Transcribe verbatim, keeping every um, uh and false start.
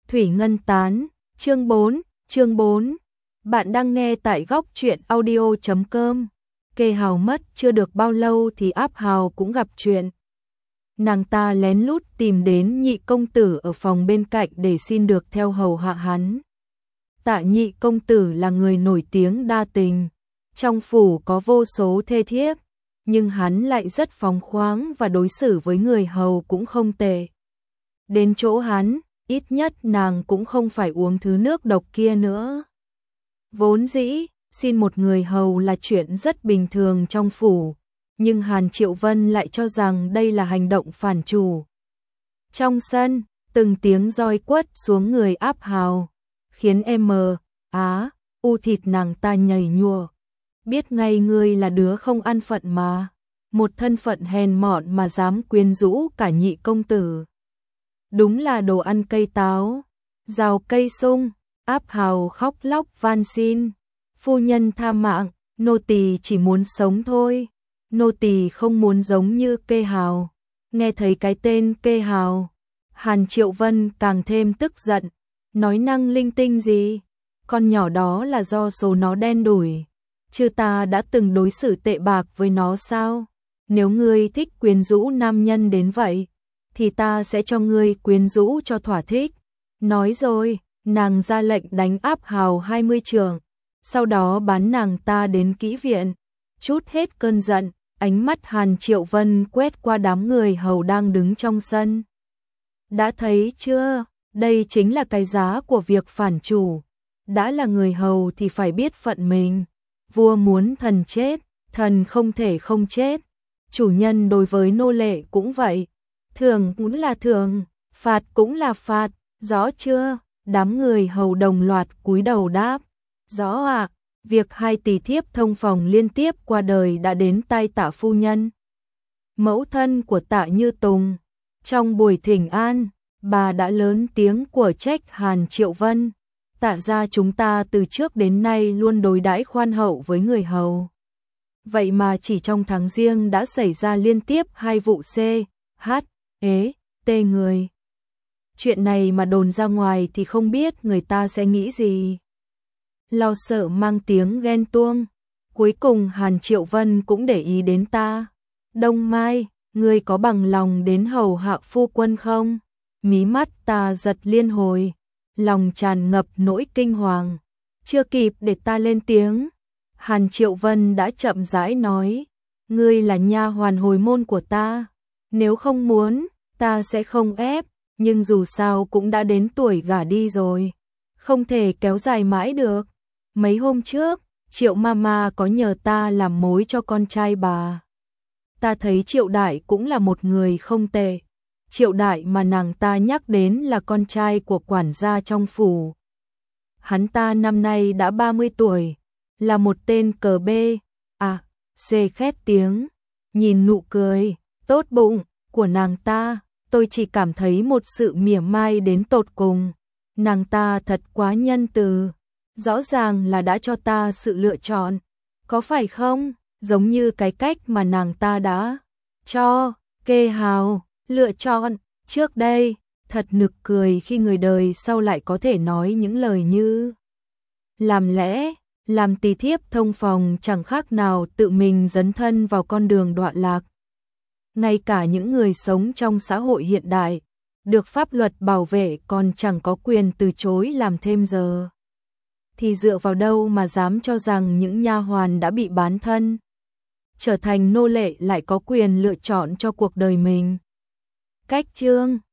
Thủy Ngân Tán, chương bốn, chương bốn. Bạn đang nghe tại góc truyện audio chấm com. Kê Hào mất chưa được bao lâu thì Áp Hào cũng gặp chuyện. Nàng ta lén lút tìm đến Nhị công tử ở phòng bên cạnh để xin được theo hầu hạ hắn. Tạ Nhị công tử là người nổi tiếng đa tình, trong phủ có vô số thê thiếp, nhưng hắn lại rất phóng khoáng và đối xử với người hầu cũng không tệ. Đến chỗ hắn, ít nhất nàng cũng không phải uống thứ nước độc kia nữa. Vốn dĩ, xin một người hầu là chuyện rất bình thường trong phủ, nhưng Hàn Triệu Vân lại cho rằng đây là hành động phản chủ. Trong sân, từng tiếng roi quất xuống người Áp Hào, khiến em mờ, á, u thịt nàng ta nhảy nhùa. Biết ngay ngươi là đứa không ăn phận mà, một thân phận hèn mọn mà dám quyến rũ cả Nhị công tử. Đúng là đồ ăn cây táo, rào cây sung. Áp Hào khóc lóc van xin, phu nhân tha mạng, nô tỳ chỉ muốn sống thôi, nô tỳ không muốn giống như Kê Hào. Nghe thấy cái tên Kê Hào, Hàn Triệu Vân càng thêm tức giận, nói năng linh tinh gì, con nhỏ đó là do số nó đen đủi, chứ ta đã từng đối xử tệ bạc với nó sao? Nếu ngươi thích quyến rũ nam nhân đến vậy, thì ta sẽ cho ngươi quyến rũ cho thỏa thích. Nói rồi, nàng ra lệnh đánh Áp Hào hai mươi chưởng, sau đó bán nàng ta đến kỹ viện, trút hết cơn giận. Ánh mắt Hàn Triệu Vân quét qua đám người hầu đang đứng trong sân. Đã thấy chưa, đây chính là cái giá của việc phản chủ. Đã là người hầu thì phải biết phận mình. Vua muốn thần chết, thần không thể không chết. Chủ nhân đối với nô lệ cũng vậy. Thường cũng là thường, phạt cũng là phạt, rõ chưa? Đám người hầu đồng loạt cúi đầu đáp. Rõ ạ. Việc hai tỷ thiếp thông phòng liên tiếp qua đời đã đến tai Tạ phu nhân, mẫu thân của Tạ Như Tùng. Trong buổi thỉnh an, bà đã lớn tiếng của trách Hàn Triệu Vân. Tạ gia chúng ta từ trước đến nay luôn đối đãi khoan hậu với người hầu. Vậy mà chỉ trong tháng riêng đã xảy ra liên tiếp hai vụ C, H, ế, T người. Chuyện này mà đồn ra ngoài thì không biết người ta sẽ nghĩ gì. Lo sợ mang tiếng ghen tuông. Cuối cùng Hàn Triệu Vân cũng để ý đến ta. Đông Mai, ngươi có bằng lòng đến hầu hạ phu quân không? Mí mắt ta giật liên hồi, lòng tràn ngập nỗi kinh hoàng. Chưa kịp để ta lên tiếng, Hàn Triệu Vân đã chậm rãi nói, ngươi là nha hoàn hồi môn của ta, nếu không muốn, ta sẽ không ép, nhưng dù sao cũng đã đến tuổi gả đi rồi, không thể kéo dài mãi được. Mấy hôm trước, Triệu Mama có nhờ ta làm mối cho con trai bà. Ta thấy Triệu Đại cũng là một người không tệ. Triệu Đại mà nàng ta nhắc đến là con trai của quản gia trong phủ. Hắn ta năm nay đã ba mươi tuổi, là một tên cờ bê, à, xê khét tiếng. Nhìn nụ cười, tốt bụng của nàng ta, tôi chỉ cảm thấy một sự mỉa mai đến tột cùng. Nàng ta thật quá nhân từ. Rõ ràng là đã cho ta sự lựa chọn, có phải không? Giống như cái cách mà nàng ta đã cho Kê Hào lựa chọn trước đây. Thật nực cười khi người đời sau lại có thể nói những lời như làm lẽ, làm tỳ thiếp thông phòng chẳng khác nào tự mình dấn thân vào con đường đoạn lạc. Ngay cả những người sống trong xã hội hiện đại, được pháp luật bảo vệ còn chẳng có quyền từ chối làm thêm giờ. Thì dựa vào đâu mà dám cho rằng những nha hoàn đã bị bán thân, trở thành nô lệ lại có quyền lựa chọn cho cuộc đời mình. Cách chương